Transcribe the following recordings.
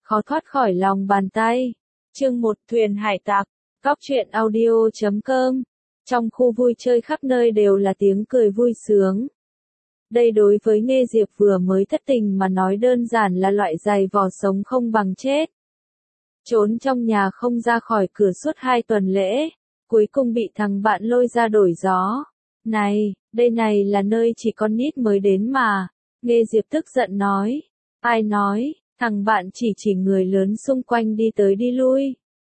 khó thoát khỏi lòng bàn tay. Chương 1 Thuyền hải tặc, Góc truyện audio.com. Trong khu vui chơi khắp nơi đều là tiếng cười vui sướng. Đây đối với Nghê Diệp vừa mới thất tình mà nói đơn giản là loại giày vò sống không bằng chết. Trốn trong nhà không ra khỏi cửa suốt 2 tuần lễ, cuối cùng bị thằng bạn lôi ra đổi gió. Này, đây này là nơi chỉ con nít mới đến mà. Nghê Diệp tức giận nói. Ai nói, thằng bạn chỉ người lớn xung quanh đi tới đi lui.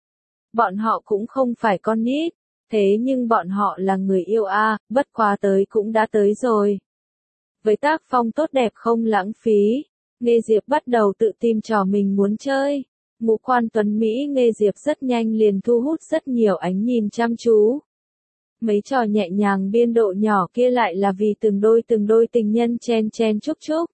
Bọn họ cũng không phải con nít, thế nhưng bọn họ là người yêu a, bất quá tới cũng đã tới rồi. Với tác phong tốt đẹp không lãng phí, Nghê Diệp bắt đầu tự tìm trò mình muốn chơi. Ngũ quan tuấn Mỹ Nghê Diệp rất nhanh liền thu hút rất nhiều ánh nhìn chăm chú. Mấy trò nhẹ nhàng biên độ nhỏ kia lại là vì từng đôi tình nhân chen chen chúc chúc.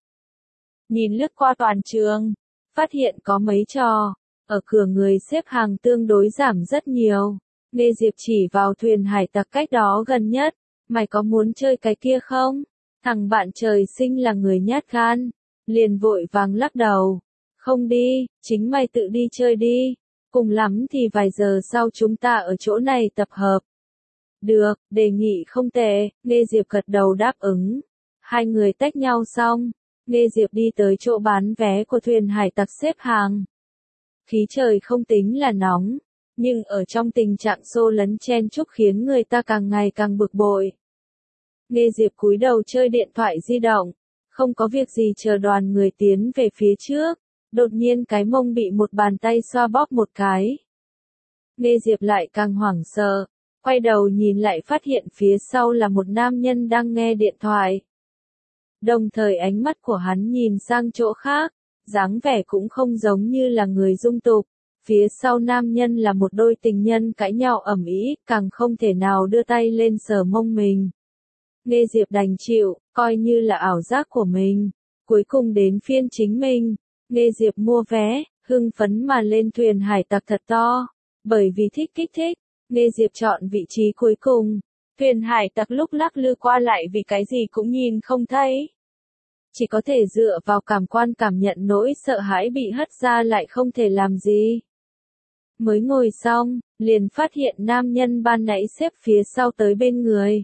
Nhìn lướt qua toàn trường, phát hiện có mấy trò, ở cửa người xếp hàng tương đối giảm rất nhiều. Nghê Diệp chỉ vào thuyền hải tặc cách đó gần nhất, mày có muốn chơi cái kia không? Thằng bạn trời sinh là người nhát gan, liền vội vàng lắc đầu. Không đi, chính mày tự đi chơi đi, cùng lắm thì vài giờ sau chúng ta ở chỗ này tập hợp. Được, đề nghị không tệ, Nghê Diệp gật đầu đáp ứng. Hai người tách nhau xong, Nghê Diệp đi tới chỗ bán vé của thuyền hải tặc xếp hàng. Khí trời không tính là nóng, nhưng ở trong tình trạng xô lấn chen chúc khiến người ta càng ngày càng bực bội. Nghê Diệp cúi đầu chơi điện thoại di động, không có việc gì chờ đoàn người tiến về phía trước, đột nhiên cái mông bị một bàn tay xoa bóp một cái. Nghê Diệp lại càng hoảng sợ, quay đầu nhìn lại phát hiện phía sau là một nam nhân đang nghe điện thoại. Đồng thời ánh mắt của hắn nhìn sang chỗ khác, dáng vẻ cũng không giống như là người dung tục. Phía sau nam nhân là một đôi tình nhân cãi nhau ầm ĩ, càng không thể nào đưa tay lên sờ mông mình. Nghê Diệp đành chịu, coi như là ảo giác của mình. Cuối cùng đến phiên chính mình, Nghê Diệp mua vé, hưng phấn mà lên thuyền hải tặc thật to. Bởi vì thích kích thích, Nghê Diệp chọn vị trí cuối cùng. Thuyền hải tặc lúc lắc lư qua lại vì cái gì cũng nhìn không thấy. Chỉ có thể dựa vào cảm quan cảm nhận nỗi sợ hãi bị hất ra lại không thể làm gì. Mới ngồi xong, liền phát hiện nam nhân ban nãy xếp phía sau tới bên người.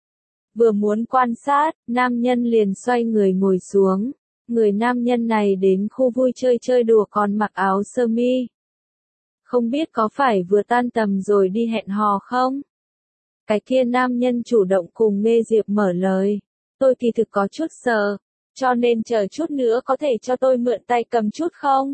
Vừa muốn quan sát, nam nhân liền xoay người ngồi xuống. Người nam nhân này đến khu vui chơi đùa còn mặc áo sơ mi. Không biết có phải vừa tan tầm rồi đi hẹn hò không? Cái kia nam nhân chủ động cùng Nghê Diệp mở lời. Tôi kỳ thực có chút sợ, cho nên chờ chút nữa có thể cho tôi mượn tay cầm chút không?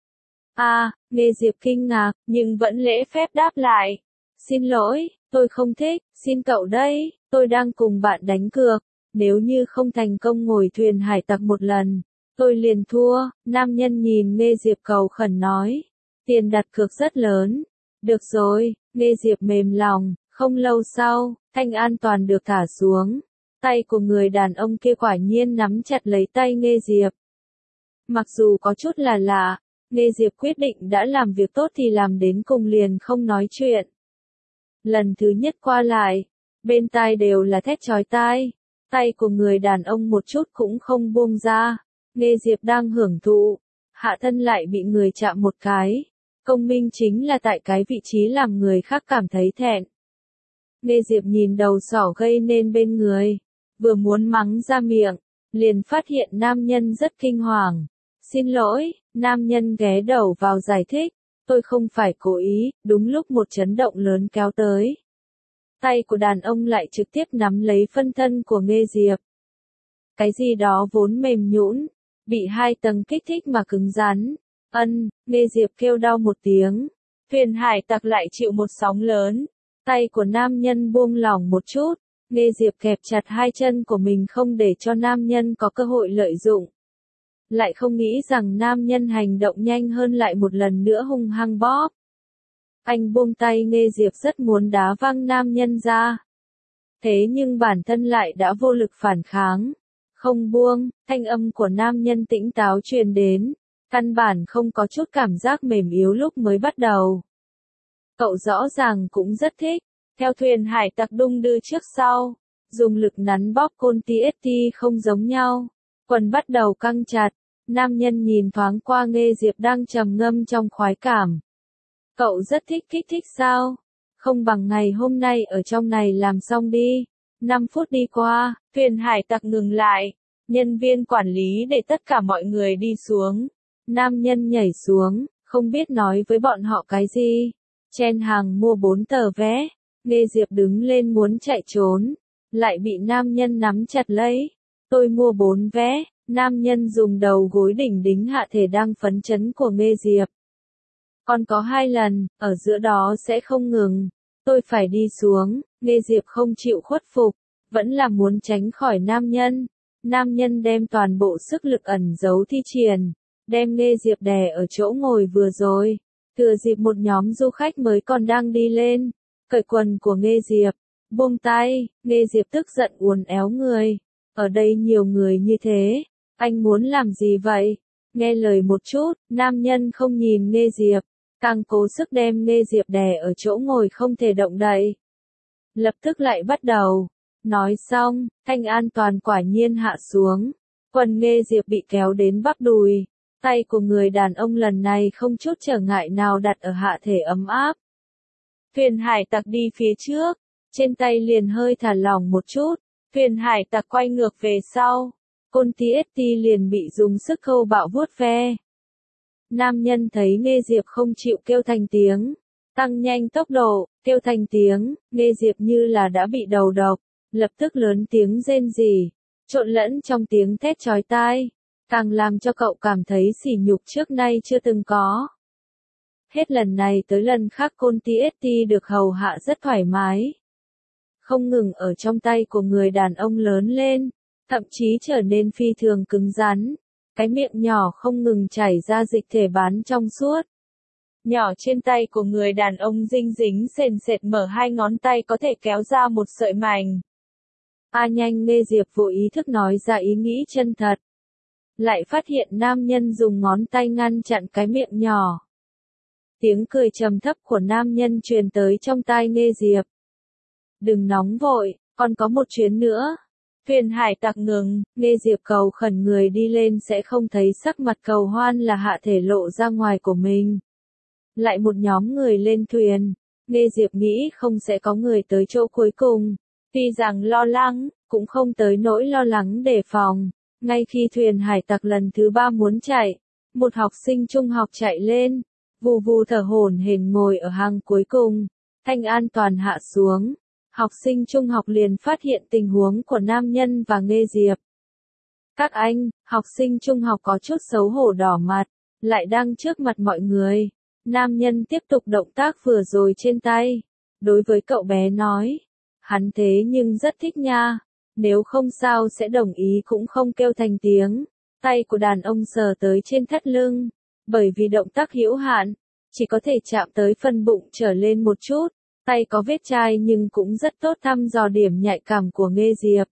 Nghê Diệp kinh ngạc, nhưng vẫn lễ phép đáp lại. Xin lỗi, tôi không thích, xin cậu đây, tôi đang cùng bạn đánh cược. Nếu như không thành công ngồi thuyền hải tặc một lần, tôi liền thua. Nam nhân nhìn Nghê Diệp cầu khẩn nói. Tiền đặt cược rất lớn. Được rồi, Nghê Diệp mềm lòng. Không lâu sau, thanh an toàn được thả xuống. Tay của người đàn ông kia quả nhiên nắm chặt lấy tay Nghê Diệp. Mặc dù có chút là lạ, Nghê Diệp quyết định đã làm việc tốt thì làm đến cùng liền không nói chuyện. Lần thứ nhất qua lại, bên tai đều là thét chói tai. Tay của người đàn ông một chút cũng không buông ra. Nghê Diệp đang hưởng thụ, hạ thân lại bị người chạm một cái. Công minh chính là tại cái vị trí làm người khác cảm thấy thẹn. Nghê Diệp nhìn đầu sỏ gây nên bên người, vừa muốn mắng ra miệng, liền phát hiện nam nhân rất kinh hoàng. Xin lỗi, nam nhân ghé đầu vào giải thích, tôi không phải cố ý, đúng lúc một chấn động lớn kéo tới. Tay của đàn ông lại trực tiếp nắm lấy phân thân của Nghê Diệp. Cái gì đó vốn mềm nhũn, bị 2 tầng kích thích mà cứng rắn. Nghê Diệp kêu đau một tiếng. Thuyền hải tặc lại chịu một sóng lớn. Tay của nam nhân buông lỏng một chút. Nghê Diệp kẹp chặt 2 chân của mình không để cho nam nhân có cơ hội lợi dụng. Lại không nghĩ rằng nam nhân hành động nhanh hơn lại một lần nữa hung hăng bóp. Anh buông tay Nghê Diệp rất muốn đá văng nam nhân ra. Thế nhưng bản thân lại đã vô lực phản kháng. Không buông, thanh âm của nam nhân tĩnh táo truyền đến. Căn bản không có chút cảm giác mềm yếu lúc mới bắt đầu. Cậu rõ ràng cũng rất thích. Theo thuyền hải tặc đung đưa trước sau. Dùng lực nắn bóp côn TST không giống nhau. Quần bắt đầu căng chặt. Nam nhân nhìn thoáng qua Nghê Diệp đang trầm ngâm trong khoái cảm. Cậu rất thích kích thích sao? Không bằng ngày hôm nay ở trong này làm xong đi. 5 phút đi qua, thuyền hải tặc ngừng lại. Nhân viên quản lý để tất cả mọi người đi xuống. Nam nhân nhảy xuống, không biết nói với bọn họ cái gì. Chen hàng mua 4 tờ vé. Nghê Diệp đứng lên muốn chạy trốn. Lại bị nam nhân nắm chặt lấy. Tôi mua 4 vé. Nam nhân dùng đầu gối đỉnh đính hạ thể đang phấn chấn của Nghê Diệp. Còn có 2 lần, ở giữa đó sẽ không ngừng. Tôi phải đi xuống. Nghê Diệp không chịu khuất phục. Vẫn là muốn tránh khỏi nam nhân. Nam nhân đem toàn bộ sức lực ẩn giấu thi triển. Đem Nghê Diệp đè ở chỗ ngồi vừa rồi. Thừa dịp một nhóm du khách mới còn đang đi lên. Cởi quần của Nghê Diệp. Buông tay. Nghê Diệp tức giận uốn éo người. Ở đây nhiều người như thế. Anh muốn làm gì vậy? Nghe lời một chút. Nam nhân không nhìn Nghê Diệp. Càng cố sức đem Nghê Diệp đè ở chỗ ngồi không thể động đậy. Lập tức lại bắt đầu. Nói xong, thanh an toàn quả nhiên hạ xuống. Quần Nghê Diệp bị kéo đến bắp đùi. Tay của người đàn ông lần này không chút trở ngại nào đặt ở hạ thể ấm áp. Thuyền hải tặc đi phía trước. Trên tay liền hơi thả lỏng một chút. Thuyền hải tặc quay ngược về sau. Côn Tiesti liền bị dùng sức khâu bạo vuốt ve. Nam nhân thấy Nghê Diệp không chịu kêu thành tiếng. Tăng nhanh tốc độ, kêu thành tiếng. Nghê Diệp như là đã bị đầu độc. Lập tức lớn tiếng rên rỉ. Trộn lẫn trong tiếng thét chói tai. Càng làm cho cậu cảm thấy sỉ nhục trước nay chưa từng có. Hết lần này tới lần khác Côn Tiesti được hầu hạ rất thoải mái. Không ngừng ở trong tay của người đàn ông lớn lên. Thậm chí trở nên phi thường cứng rắn. Cái miệng nhỏ không ngừng chảy ra dịch thể bán trong suốt. Nhỏ trên tay của người đàn ông dinh dính sền sệt mở 2 ngón tay có thể kéo ra một sợi mảnh. Nhanh Nghê Diệp vô ý thức nói ra ý nghĩ chân thật. Lại phát hiện nam nhân dùng ngón tay ngăn chặn cái miệng nhỏ. Tiếng cười trầm thấp của nam nhân truyền tới trong tai Nghê Diệp. Đừng nóng vội, còn có một chuyến nữa. Thuyền hải tặc ngừng, Nghê Diệp cầu khẩn người đi lên sẽ không thấy sắc mặt cầu hoan là hạ thể lộ ra ngoài của mình. Lại một nhóm người lên thuyền. Nghê Diệp nghĩ không sẽ có người tới chỗ cuối cùng. Tuy rằng lo lắng, cũng không tới nỗi lo lắng đề phòng. Ngay khi thuyền hải tặc lần thứ 3 muốn chạy, một học sinh trung học chạy lên, vù vù thở hổn hển ngồi ở hàng cuối cùng. Thanh an toàn hạ xuống. Học sinh trung học liền phát hiện tình huống của nam nhân và Nghê Diệp. Các anh, học sinh trung học có chút xấu hổ đỏ mặt, lại đang trước mặt mọi người. Nam nhân tiếp tục động tác vừa rồi trên tay. Đối với cậu bé nói, hắn thế nhưng rất thích nha. Nếu không sao sẽ đồng ý cũng không kêu thành tiếng. Tay của đàn ông sờ tới trên thắt lưng. Bởi vì động tác hữu hạn, chỉ có thể chạm tới phần bụng trở lên một chút. Tay có vết chai nhưng cũng rất tốt thăm dò điểm nhạy cảm của Nghê Diệp.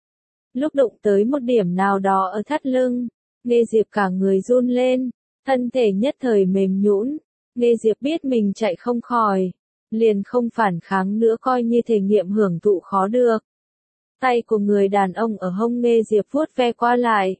Lúc đụng tới một điểm nào đó ở thắt lưng, Nghê Diệp cả người run lên, thân thể nhất thời mềm nhũn. Nghê Diệp biết mình chạy không khỏi, liền không phản kháng nữa coi như thể nghiệm hưởng thụ khó được. Tay của người đàn ông ở hông Nghê Diệp vuốt ve qua lại.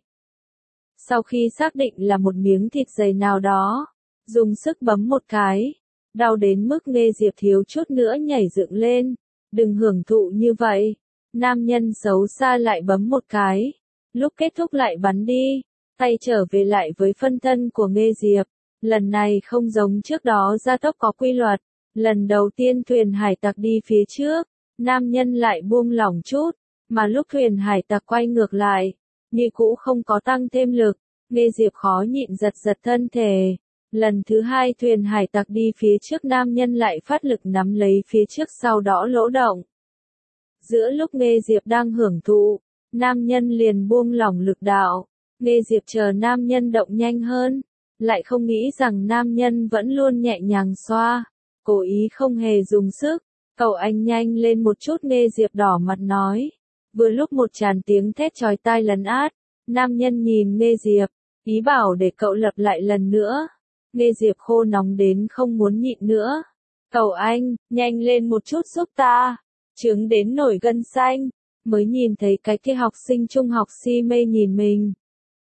Sau khi xác định là một miếng thịt dày nào đó, dùng sức bấm một cái. Đau đến mức Nghê Diệp thiếu chút nữa nhảy dựng lên. Đừng hưởng thụ như vậy. Nam nhân xấu xa lại bấm một cái. Lúc kết thúc lại bắn đi. Tay trở về lại với phân thân của Nghê Diệp. Lần này không giống trước đó gia tốc có quy luật. Lần đầu tiên thuyền hải tặc đi phía trước. Nam nhân lại buông lỏng chút. Mà lúc thuyền hải tặc quay ngược lại. Như cũ không có tăng thêm lực. Nghê Diệp khó nhịn giật giật thân thể. Lần thứ 2 thuyền hải tặc đi phía trước nam nhân lại phát lực nắm lấy phía trước sau đó lỗ động. Giữa lúc Nghê Diệp đang hưởng thụ, nam nhân liền buông lỏng lực đạo. Nghê Diệp chờ nam nhân động nhanh hơn, lại không nghĩ rằng nam nhân vẫn luôn nhẹ nhàng xoa, cố ý không hề dùng sức. Cậu anh nhanh lên một chút Nghê Diệp đỏ mặt nói. Vừa lúc một tràn tiếng thét chói tai lấn át, nam nhân nhìn Nghê Diệp, ý bảo để cậu lặp lại lần nữa. Nghê Diệp khô nóng đến không muốn nhịn nữa. Cậu anh, nhanh lên một chút giúp ta. Trướng đến nổi gân xanh. Mới nhìn thấy cái kia học sinh trung học si mê nhìn mình.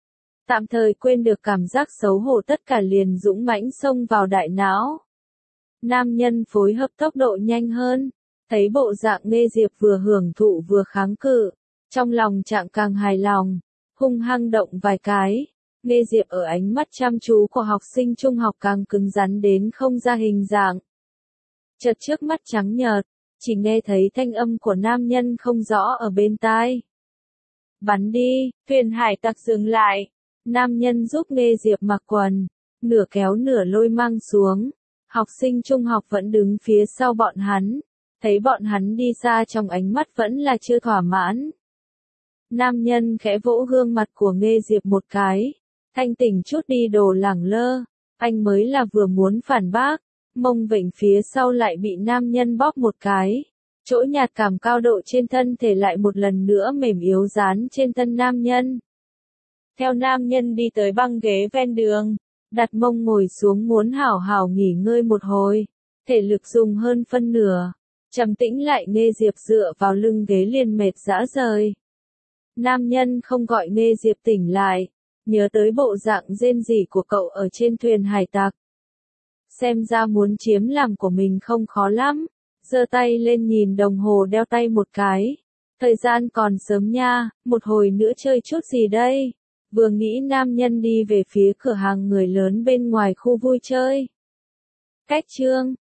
Tạm thời quên được cảm giác xấu hổ, tất cả liền dũng mãnh xông vào đại não. Nam nhân phối hợp tốc độ nhanh hơn, thấy bộ dạng Nghê Diệp vừa hưởng thụ vừa kháng cự, trong lòng trạng càng hài lòng, hung hăng động vài cái. Nghê Diệp ở ánh mắt chăm chú của học sinh trung học càng cứng rắn đến không ra hình dạng. Chợt trước mắt trắng nhợt, chỉ nghe thấy thanh âm của nam nhân không rõ ở bên tai. Bắn đi, thuyền hải tặc dừng lại. Nam nhân giúp Nghê Diệp mặc quần, nửa kéo nửa lôi mang xuống. Học sinh trung học vẫn đứng phía sau bọn hắn, thấy bọn hắn đi xa trong ánh mắt vẫn là chưa thỏa mãn. Nam nhân khẽ vỗ gương mặt của Nghê Diệp một cái, thanh tỉnh chút đi đồ lẳng lơ, anh mới là vừa muốn phản bác, mông vịnh phía sau lại bị nam nhân bóp một cái. Chỗ nhạt cảm cao độ trên thân thể lại một lần nữa mềm yếu dán trên thân nam nhân. Theo nam nhân đi tới băng ghế ven đường, đặt mông ngồi xuống muốn hảo hảo nghỉ ngơi một hồi, thể lực dùng hơn phân nửa, trầm tĩnh lại. Nghê Diệp dựa vào lưng ghế liền mệt rã rời. Nam nhân không gọi Nghê Diệp tỉnh lại, nhớ tới bộ dạng rên rỉ của cậu ở trên thuyền hải tặc. Xem ra muốn chiếm làm của mình không khó lắm, giơ tay lên nhìn đồng hồ đeo tay một cái. Thời gian còn sớm nha, một hồi nữa chơi chút gì đây? Vừa nghĩ nam nhân đi về phía cửa hàng người lớn bên ngoài khu vui chơi. Cách chương